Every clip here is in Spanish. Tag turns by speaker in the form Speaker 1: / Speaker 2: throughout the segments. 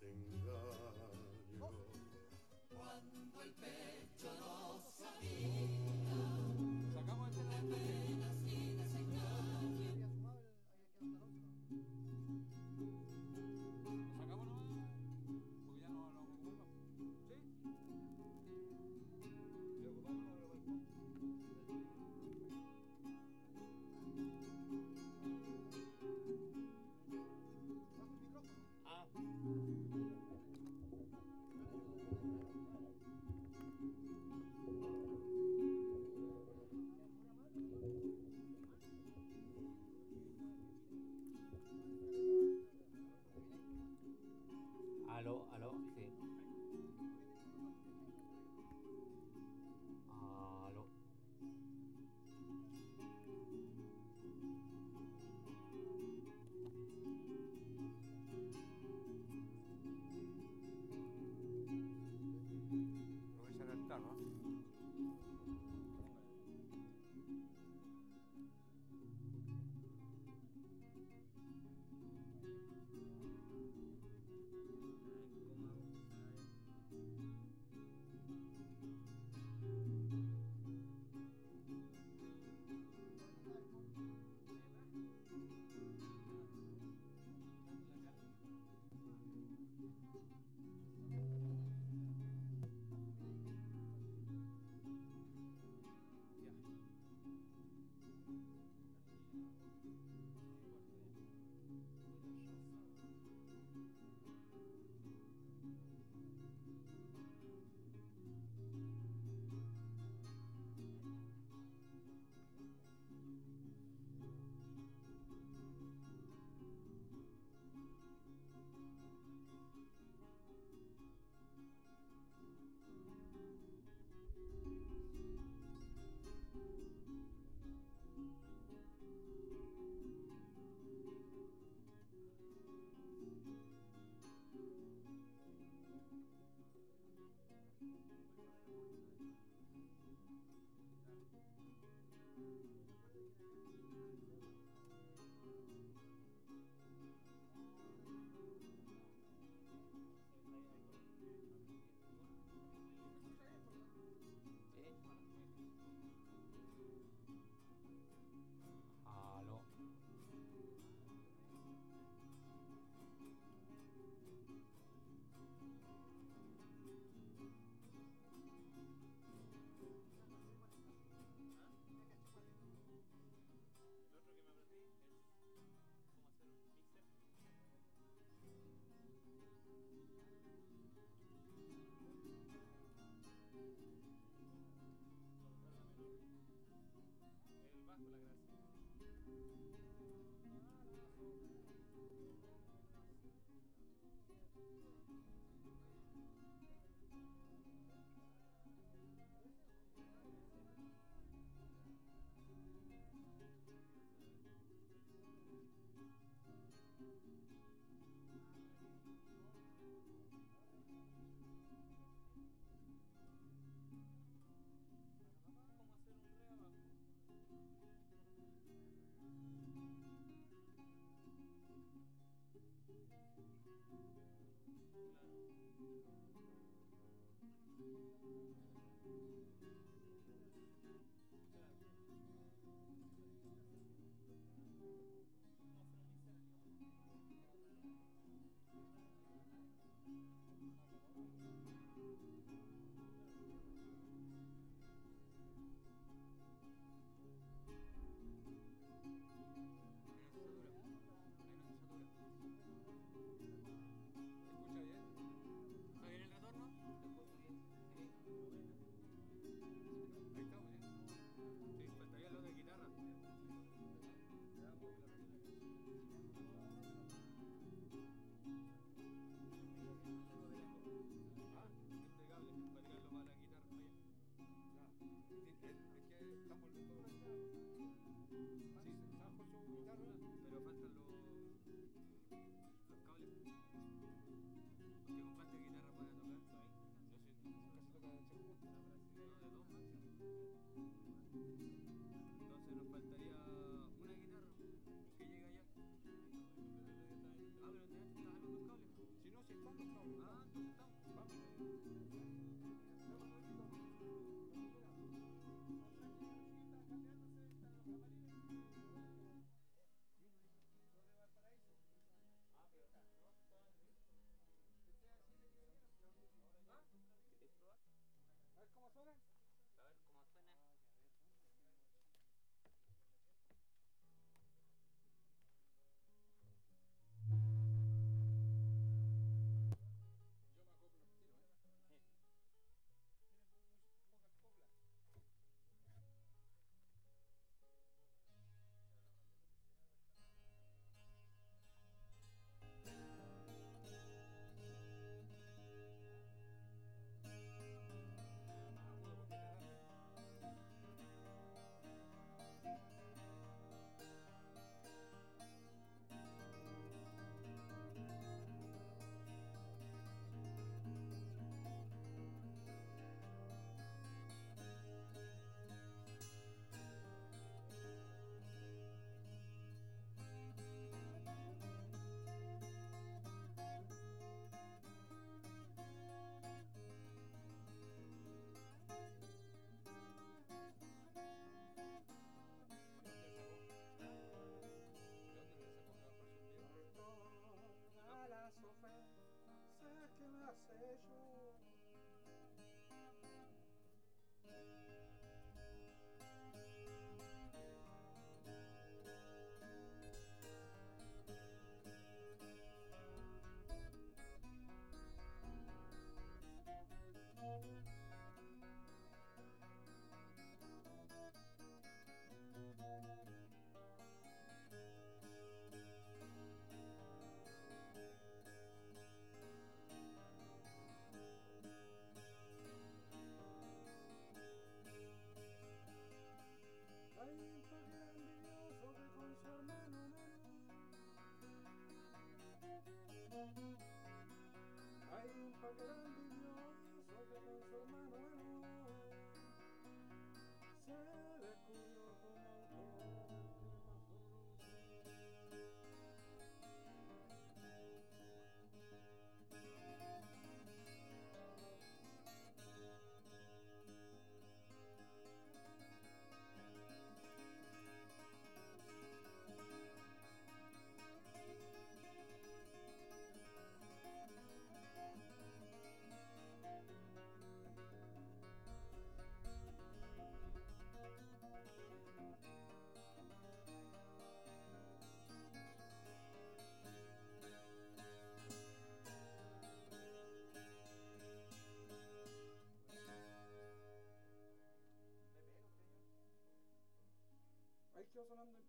Speaker 1: desengaño.
Speaker 2: Cuando el pecho no sabía
Speaker 3: Sacamos
Speaker 2: de penas y desengaños.
Speaker 3: Lo sacamos nomás, porque ya no lo vamos a ocupar más. ¿Sí? ¿Y ocupamos no lo
Speaker 1: Ah.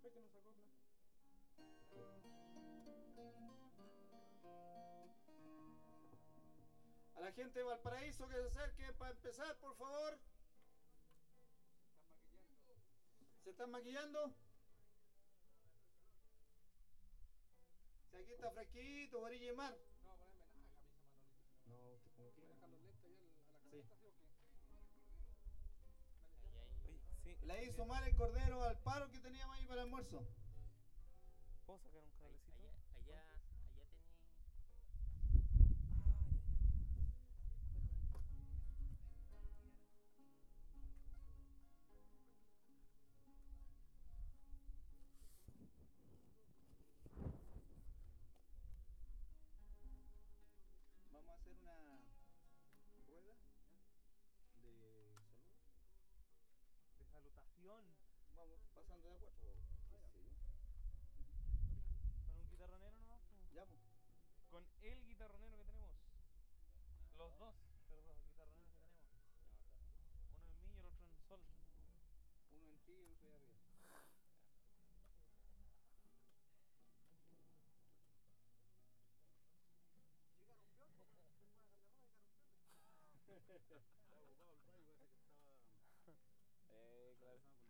Speaker 1: Ve que no se acopla. A la gente de Valparaíso que se acerque para empezar, por favor.
Speaker 3: Se están maquillando.
Speaker 1: ¿Se están maquillando? Si aquí está fresquito, orilla y mar.
Speaker 3: No, ponerme nada, camisa Manolito. Si no,
Speaker 1: No, usted como
Speaker 3: voy a
Speaker 1: quiera.
Speaker 3: dejar los lentes ahí a la
Speaker 1: Sí.
Speaker 3: camioneta, ¿sí o qué? Me
Speaker 4: Ahí
Speaker 3: decían-
Speaker 4: hay.
Speaker 5: Oye, sí.
Speaker 1: Le hizo mal el cordero al paro que teníamos ahí para el almuerzo.
Speaker 5: ¿Puedo sacar un cablecito?
Speaker 4: Allá tení.
Speaker 5: Ah, ya, ya.
Speaker 1: Vamos a hacer una rueda de salud.
Speaker 5: De salutación.
Speaker 1: Vamos pasando de a cuatro. qué sé yo.
Speaker 5: Con un guitarronero nomás. Po.
Speaker 1: Ya, pues.
Speaker 5: Con el guitarronero que tenemos. Los dos, perdón, guitarroneros que tenemos. Uno en mí y el otro en Sol.
Speaker 1: Uno en ti y el otro ahí arriba.
Speaker 6: Estaba ocupado el baño, parece que estaba
Speaker 5: Claro.
Speaker 6: conversando